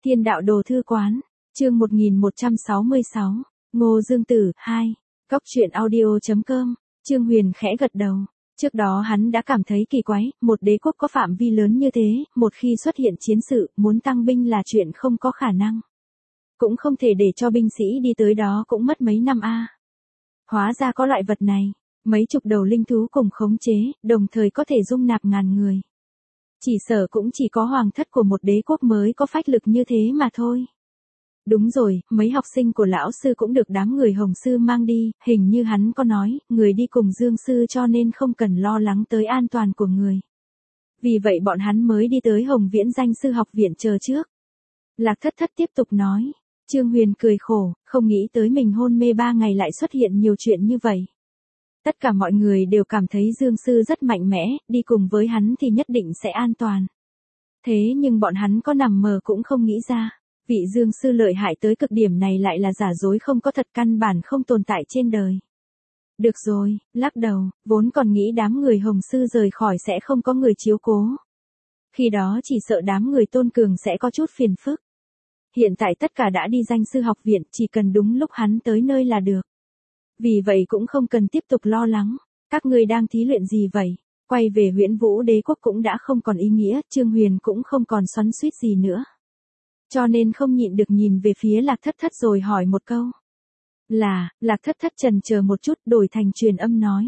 Thiên đạo đồ thư quán, chương 1166, Ngô Dương Tử, 2, Cóc truyện audio.com, Trương Huyền khẽ gật đầu. Trước đó hắn đã cảm thấy kỳ quái, một đế quốc có phạm vi lớn như thế, một khi xuất hiện chiến sự, muốn tăng binh là chuyện không có khả năng. Cũng không thể để cho binh sĩ đi tới đó cũng mất mấy năm a. Hóa ra có loại vật này, mấy chục đầu linh thú cùng khống chế, đồng thời có thể dung nạp ngàn người. Chỉ sợ cũng chỉ có hoàng thất của một đế quốc mới có phách lực như thế mà thôi. Đúng rồi, mấy học sinh của lão sư cũng được đám người Hồng sư mang đi, hình như hắn có nói, người đi cùng Dương sư cho nên không cần lo lắng tới an toàn của người. Vì vậy bọn hắn mới đi tới Hồng Viễn Danh sư học viện chờ trước. Lạc Thất Thất tiếp tục nói, Trương Huyền cười khổ, không nghĩ tới mình hôn mê 3 ngày lại xuất hiện nhiều chuyện như vậy. Tất cả mọi người đều cảm thấy Dương sư rất mạnh mẽ, đi cùng với hắn thì nhất định sẽ an toàn. Thế nhưng bọn hắn có nằm mơ cũng không nghĩ ra. Vị Dương sư lợi hại tới cực điểm này lại là giả dối không có thật, căn bản không tồn tại trên đời. Được rồi, lắc đầu, vốn còn nghĩ đám người Hồng sư rời khỏi sẽ không có người chiếu cố. Khi đó chỉ sợ đám người Tôn Cường sẽ có chút phiền phức. Hiện tại tất cả đã đi Danh sư học viện, chỉ cần đúng lúc hắn tới nơi là được. Vì vậy cũng không cần tiếp tục lo lắng. Các ngươi đang thí luyện gì vậy? Quay về Huyễn Vũ Đế quốc cũng đã không còn ý nghĩa, Trương Huyền cũng không còn xoắn xuýt gì nữa. Cho nên không nhịn được nhìn về phía Lạc Thất Thất rồi hỏi một câu. Lạc Thất Thất chần chờ một chút đổi thành truyền âm nói.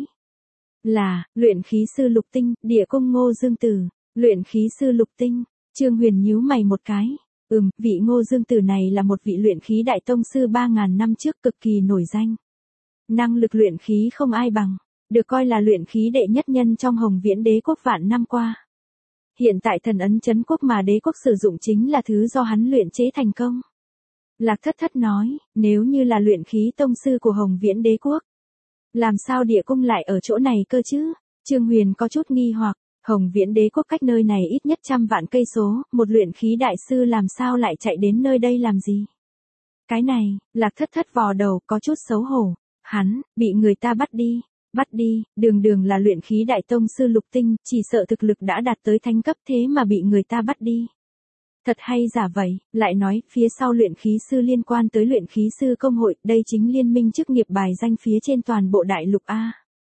Luyện khí sư Lục Tinh, địa cung Ngô Dương Tử, luyện khí sư Lục Tinh, Trương Huyền nhíu mày một cái. Vị Ngô Dương Tử này là một vị luyện khí đại tông sư 3.000 năm trước cực kỳ nổi danh. Năng lực luyện khí không ai bằng, được coi là luyện khí đệ nhất nhân trong Hồng Viễn Đế quốc vạn năm qua. Hiện tại thần ấn trấn quốc mà đế quốc sử dụng chính là thứ do hắn luyện chế thành công. Lạc Thất Thất nói, nếu như là luyện khí tông sư của Hồng Viễn Đế quốc, làm sao địa cung lại ở chỗ này cơ chứ? Trương Huyền có chút nghi hoặc, Hồng Viễn Đế quốc cách nơi này ít nhất 100 vạn cây số, một luyện khí đại sư làm sao lại chạy đến nơi đây làm gì? Cái này, Lạc Thất Thất vò đầu có chút xấu hổ, hắn, bị người ta bắt đi, đường là luyện khí đại tông sư Lục Tinh, chỉ sợ thực lực đã đạt tới thánh cấp thế mà bị người ta bắt đi. Thật hay giả vậy, lại nói, phía sau luyện khí sư liên quan tới luyện khí sư công hội, đây chính liên minh chức nghiệp bài danh phía trên toàn bộ đại lục A.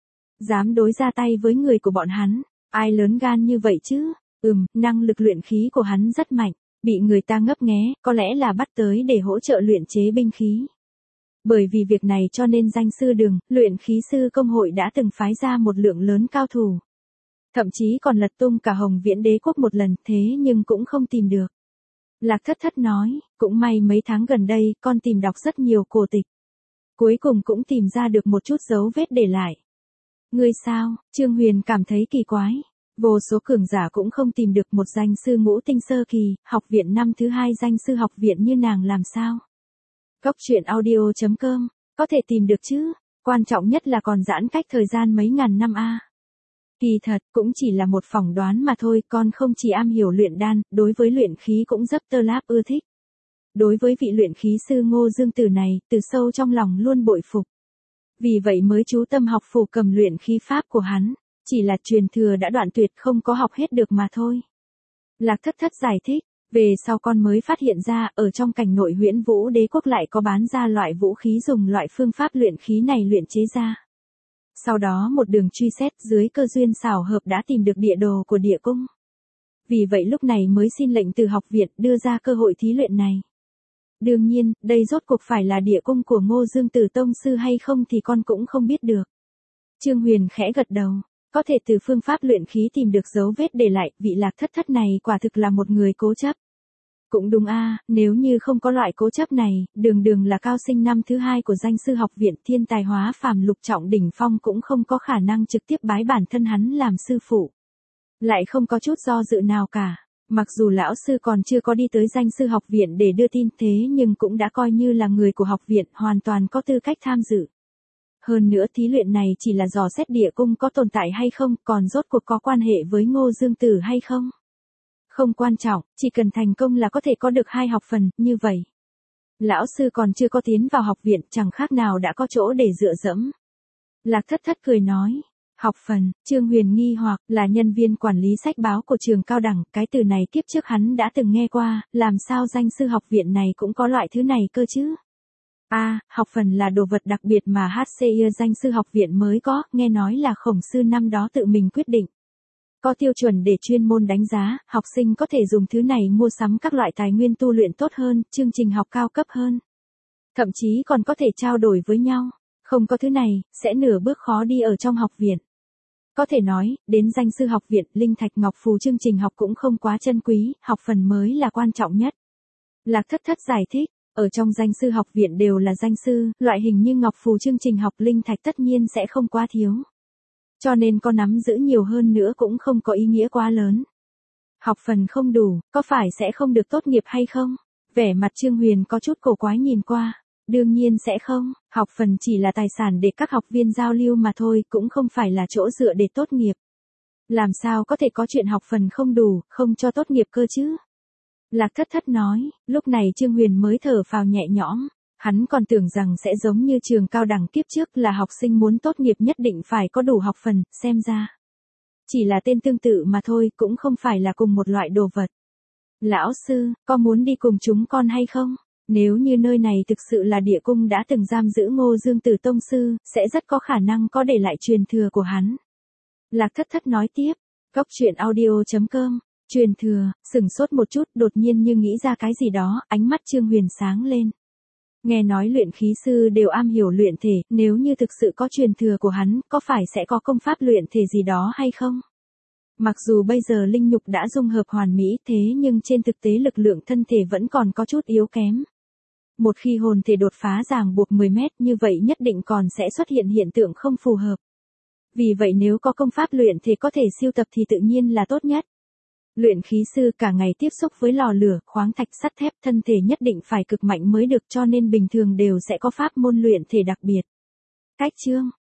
Dám đối ra tay với người của bọn hắn, ai lớn gan như vậy chứ? Năng lực luyện khí của hắn rất mạnh, bị người ta ngấp nghé, có lẽ là bắt tới để hỗ trợ luyện chế binh khí. Bởi vì việc này cho nên Danh sư đường, luyện khí sư công hội đã từng phái ra một lượng lớn cao thủ. Thậm chí còn lật tung cả Hồng Viễn Đế quốc một lần, thế nhưng cũng không tìm được. Lạc Thất Thất nói, cũng may mấy tháng gần đây, con tìm đọc rất nhiều cổ tịch. Cuối cùng cũng tìm ra được một chút dấu vết để lại. Ngươi sao? Trương Huyền cảm thấy kỳ quái. Vô số cường giả cũng không tìm được một danh sư ngũ tinh sơ kỳ, học viện năm thứ 2 danh sư học viện như nàng làm sao? Cóc truyện audio.com, có thể tìm được chứ, quan trọng nhất là còn giãn cách thời gian mấy ngàn năm a. Kỳ thật, cũng chỉ là một phỏng đoán mà thôi, con không chỉ am hiểu luyện đan, đối với luyện khí cũng rất tơ láp ưa thích. Đối với vị luyện khí sư Ngô Dương Tử này, từ sâu trong lòng luôn bội phục. Vì vậy mới chú tâm học phổ cầm luyện khí pháp của hắn, chỉ là truyền thừa đã đoạn tuyệt không có học hết được mà thôi. Lạc Thất Thất giải thích. Về sau con mới phát hiện ra, ở trong cảnh nội Huyễn Vũ Đế quốc lại có bán ra loại vũ khí dùng loại phương pháp luyện khí này luyện chế ra. Sau đó một đường truy xét dưới cơ duyên xảo hợp đã tìm được địa đồ của địa cung. Vì vậy lúc này mới xin lệnh từ học viện đưa ra cơ hội thí luyện này. Đương nhiên, đây rốt cuộc phải là địa cung của Ngô Dương Tử tông sư hay không thì con cũng không biết được. Trương Huyền khẽ gật đầu. Có thể từ phương pháp luyện khí tìm được dấu vết để lại, vị Lạc Thất Thất này quả thực là một người cố chấp. Cũng đúng a, nếu như không có loại cố chấp này, đường là cao sinh năm thứ 2 của Danh sư học viện, thiên tài hóa phàm lục trọng đỉnh phong cũng không có khả năng trực tiếp bái bản thân hắn làm sư phụ. Lại không có chút do dự nào cả, mặc dù lão sư còn chưa có đi tới Danh sư học viện để đưa tin thế nhưng cũng đã coi như là người của học viện, hoàn toàn có tư cách tham dự. Hơn nữa thí luyện này chỉ là dò xét địa cung có tồn tại hay không, còn rốt cuộc có quan hệ với Ngô Dương Tử hay không. Không quan trọng, chỉ cần thành công là có thể có được 2 học phần, như vậy. Lão sư còn chưa có tiến vào học viện, chẳng khác nào đã có chỗ để dựa dẫm. Lạc Thất Thất cười nói, Học phần, Trương Huyền nghi hoặc là nhân viên quản lý sách báo của trường cao đẳng, cái từ này kiếp trước hắn đã từng nghe qua, làm sao danh sư học viện này cũng có loại thứ này cơ chứ? Học phần là đồ vật đặc biệt mà HCI danh sư học viện mới có, nghe nói là Khổng sư năm đó tự mình quyết định. Có tiêu chuẩn để chuyên môn đánh giá, học sinh có thể dùng thứ này mua sắm các loại tài nguyên tu luyện tốt hơn, chương trình học cao cấp hơn. Thậm chí còn có thể trao đổi với nhau. Không có thứ này, sẽ nửa bước khó đi ở trong học viện. Có thể nói, đến danh sư học viện, linh thạch ngọc phù chương trình học cũng không quá chân quý, học phần mới là quan trọng nhất. Lạc Thất Thất giải thích, ở trong danh sư học viện đều là danh sư, loại hình như ngọc phù chương trình học linh thạch tất nhiên sẽ không quá thiếu. Cho nên có nắm giữ nhiều hơn nữa cũng không có ý nghĩa quá lớn. Học phần không đủ, có phải sẽ không được tốt nghiệp hay không? Vẻ mặt Trương Huyền có chút cổ quái nhìn qua. Đương nhiên sẽ không, học phần chỉ là tài sản để các học viên giao lưu mà thôi, cũng không phải là chỗ dựa để tốt nghiệp. Làm sao có thể có chuyện học phần không đủ, không cho tốt nghiệp cơ chứ? Lạc Thất Thất nói, lúc này Trương Huyền mới thở phào nhẹ nhõm. Hắn còn tưởng rằng sẽ giống như trường cao đẳng kiếp trước là học sinh muốn tốt nghiệp nhất định phải có đủ học phần, xem ra. Chỉ là tên tương tự mà thôi, cũng không phải là cùng một loại đồ vật. Lão sư, có muốn đi cùng chúng con hay không? Nếu như nơi này thực sự là địa cung đã từng giam giữ Ngô Dương Tử Tông Sư, sẽ rất có khả năng có để lại truyền thừa của hắn. Lạc Thất Thất nói tiếp, Cốc Truyện Audio.com, truyền thừa, sửng sốt một chút, đột nhiên như nghĩ ra cái gì đó, ánh mắt Trương Huyền sáng lên. Nghe nói luyện khí sư đều am hiểu luyện thể, nếu như thực sự có truyền thừa của hắn, có phải sẽ có công pháp luyện thể gì đó hay không? Mặc dù bây giờ linh nhục đã dung hợp hoàn mỹ thế nhưng trên thực tế lực lượng thân thể vẫn còn có chút yếu kém. Một khi hồn thể đột phá ràng buộc 10 mét như vậy nhất định còn sẽ xuất hiện hiện tượng không phù hợp. Vì vậy nếu có công pháp luyện thể có thể siêu tập thì tự nhiên là tốt nhất. Luyện khí sư cả ngày tiếp xúc với lò lửa, khoáng thạch sắt thép, thân thể nhất định phải cực mạnh mới được, cho nên bình thường đều sẽ có pháp môn luyện thể đặc biệt. Cách chương